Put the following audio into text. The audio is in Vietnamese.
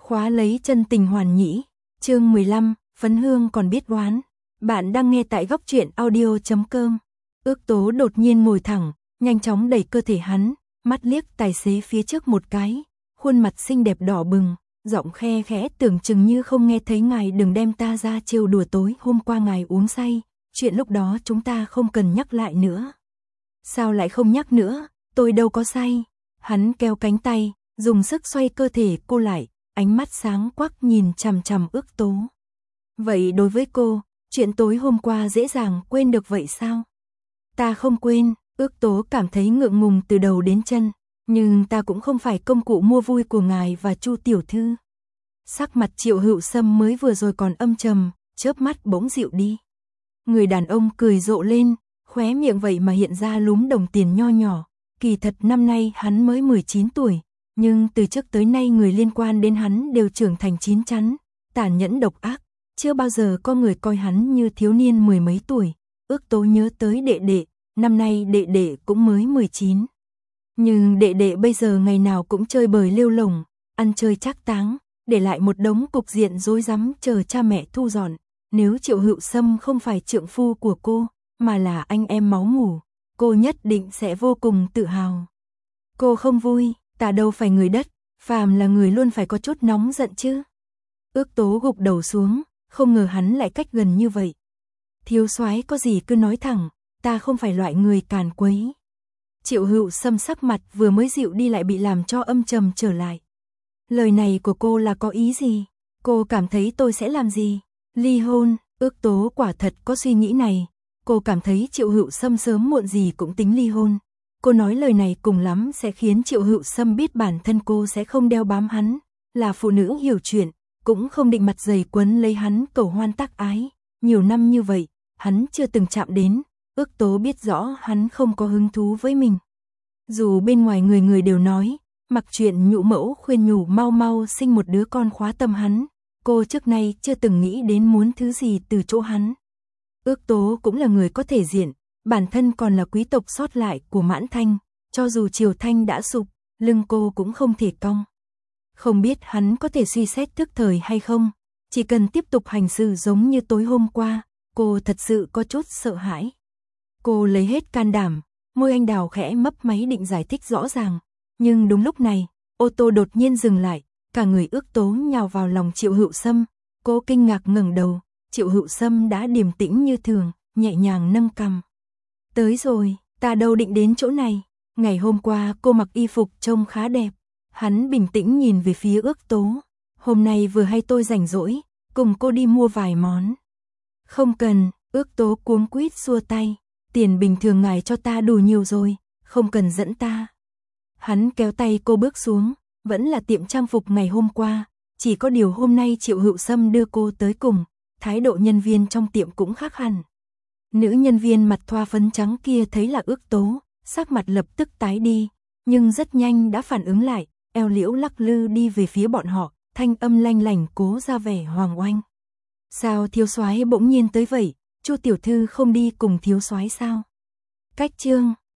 Khóa lấy chân tình hoàn nhĩ, chương 15, phấn hương còn biết đoán. Bạn đang nghe tại góc truyện audio.com. Ước Tố đột nhiên ngồi thẳng, nhanh chóng đẩy cơ thể hắn, mắt liếc tài xế phía trước một cái, khuôn mặt xinh đẹp đỏ bừng, giọng khe khẽ tưởng chừng như không nghe thấy ngài đừng đem ta ra trêu đùa tối hôm qua ngài uống say, chuyện lúc đó chúng ta không cần nhắc lại nữa. Sao lại không nhắc nữa, tôi đâu có say. Hắn kéo cánh tay, dùng sức xoay cơ thể cô lại, ánh mắt sáng quắc nhìn chằm chằm Ước Tố. Vậy đối với cô, chuyện tối hôm qua dễ dàng quên được vậy sao? Ta không quên, Ước Tố cảm thấy ngượng ngùng từ đầu đến chân, nhưng ta cũng không phải công cụ mua vui của ngài và Chu tiểu thư. Sắc mặt Triệu Hữu Sâm mới vừa rồi còn âm trầm, chớp mắt bỗng dịu đi. Người đàn ông cười rộ lên, khóe miệng vậy mà hiện ra lúm đồng tiền nho nhỏ. Kỳ thật năm nay hắn mới 19 tuổi, nhưng từ trước tới nay người liên quan đến hắn đều trưởng thành chín chắn, tàn nhẫn độc ác, chưa bao giờ có người coi hắn như thiếu niên mười mấy tuổi. Ước Tố nhớ tới đệ đệ, năm nay đệ đệ cũng mới 19. Nhưng đệ đệ bây giờ ngày nào cũng chơi bời lêu lổng, ăn chơi trác táng, để lại một đống cục diện rối rắm chờ cha mẹ thu dọn. Nếu Triệu Hữu Sâm không phải trượng phu của cô, mà là anh em máu mủ, cô nhất định sẽ vô cùng tự hào. Cô không vui, ta đâu phải người đất, phàm là người luôn phải có chút nóng giận chứ. Ước Tố gục đầu xuống, không ngờ hắn lại cách gần như vậy. Thiếu soái có gì cứ nói thẳng, ta không phải loại người càn quấy. Triệu Hữu Sâm sắc mặt vừa mới dịu đi lại bị làm cho âm trầm trở lại. Lời này của cô là có ý gì? Cô cảm thấy tôi sẽ làm gì? Ly hôn? Ước Tố quả thật có suy nghĩ này. Cô cảm thấy Triệu Hữu Sâm sớm muộn gì cũng tính ly hôn. Cô nói lời này cùng lắm sẽ khiến Triệu Hữu Sâm biết bản thân cô sẽ không đeo bám hắn, là phụ nữ hiểu chuyện, cũng không định mặt dày quấn lấy hắn cầu hoan tác ái. Nhiều năm như vậy, hắn chưa từng chạm đến, Ước Tố biết rõ hắn không có hứng thú với mình. Dù bên ngoài người người đều nói, mặc chuyện nhũ mẫu khuyên nhủ mau mau sinh một đứa con khóa tâm hắn, cô trước nay chưa từng nghĩ đến muốn thứ gì từ chỗ hắn. Ước Tố cũng là người có thể diện, bản thân còn là quý tộc sót lại của Mãn Thanh, cho dù Triều Thanh đã sụp, lưng cô cũng không thể cong. Không biết hắn có thể suy xét thức thời hay không, chỉ cần tiếp tục hành xử giống như tối hôm qua, cô thật sự có chút sợ hãi. Cô lấy hết can đảm, môi anh đào khẽ mấp máy định giải thích rõ ràng, nhưng đúng lúc này, ô tô đột nhiên dừng lại, cả người Ước Tố nhào vào lòng Triệu Hữu Sâm, cô kinh ngạc ngẩng đầu, Triệu Hữu Sâm đã điềm tĩnh như thường, nhẹ nhàng nâng cằm. Tới rồi, ta đâu định đến chỗ này, ngày hôm qua cô mặc y phục trông khá đẹp. Hắn bình tĩnh nhìn về phía Ước Tố, hôm nay vừa hay tôi rảnh rỗi, cùng cô đi mua vài món. Không cần, Ước Tố cuống quýt xua tay, tiền bình thường ngài cho ta đủ nhiều rồi, không cần dẫn ta. Hắn kéo tay cô bước xuống, vẫn là tiệm trang phục ngày hôm qua, chỉ có điều hôm nay Triệu Hữu Sâm đưa cô tới cùng, thái độ nhân viên trong tiệm cũng khác hẳn. Nữ nhân viên mặt thoa phấn trắng kia thấy là Ước Tố, sắc mặt lập tức tái đi, nhưng rất nhanh đã phản ứng lại, eo liễu lắc lư đi về phía bọn họ, thanh âm lanh lảnh cố ra vẻ hoàng oanh. Sao thiếu soái bỗng nhiên tới vậy, Chu tiểu thư không đi cùng thiếu soái sao? Cách chương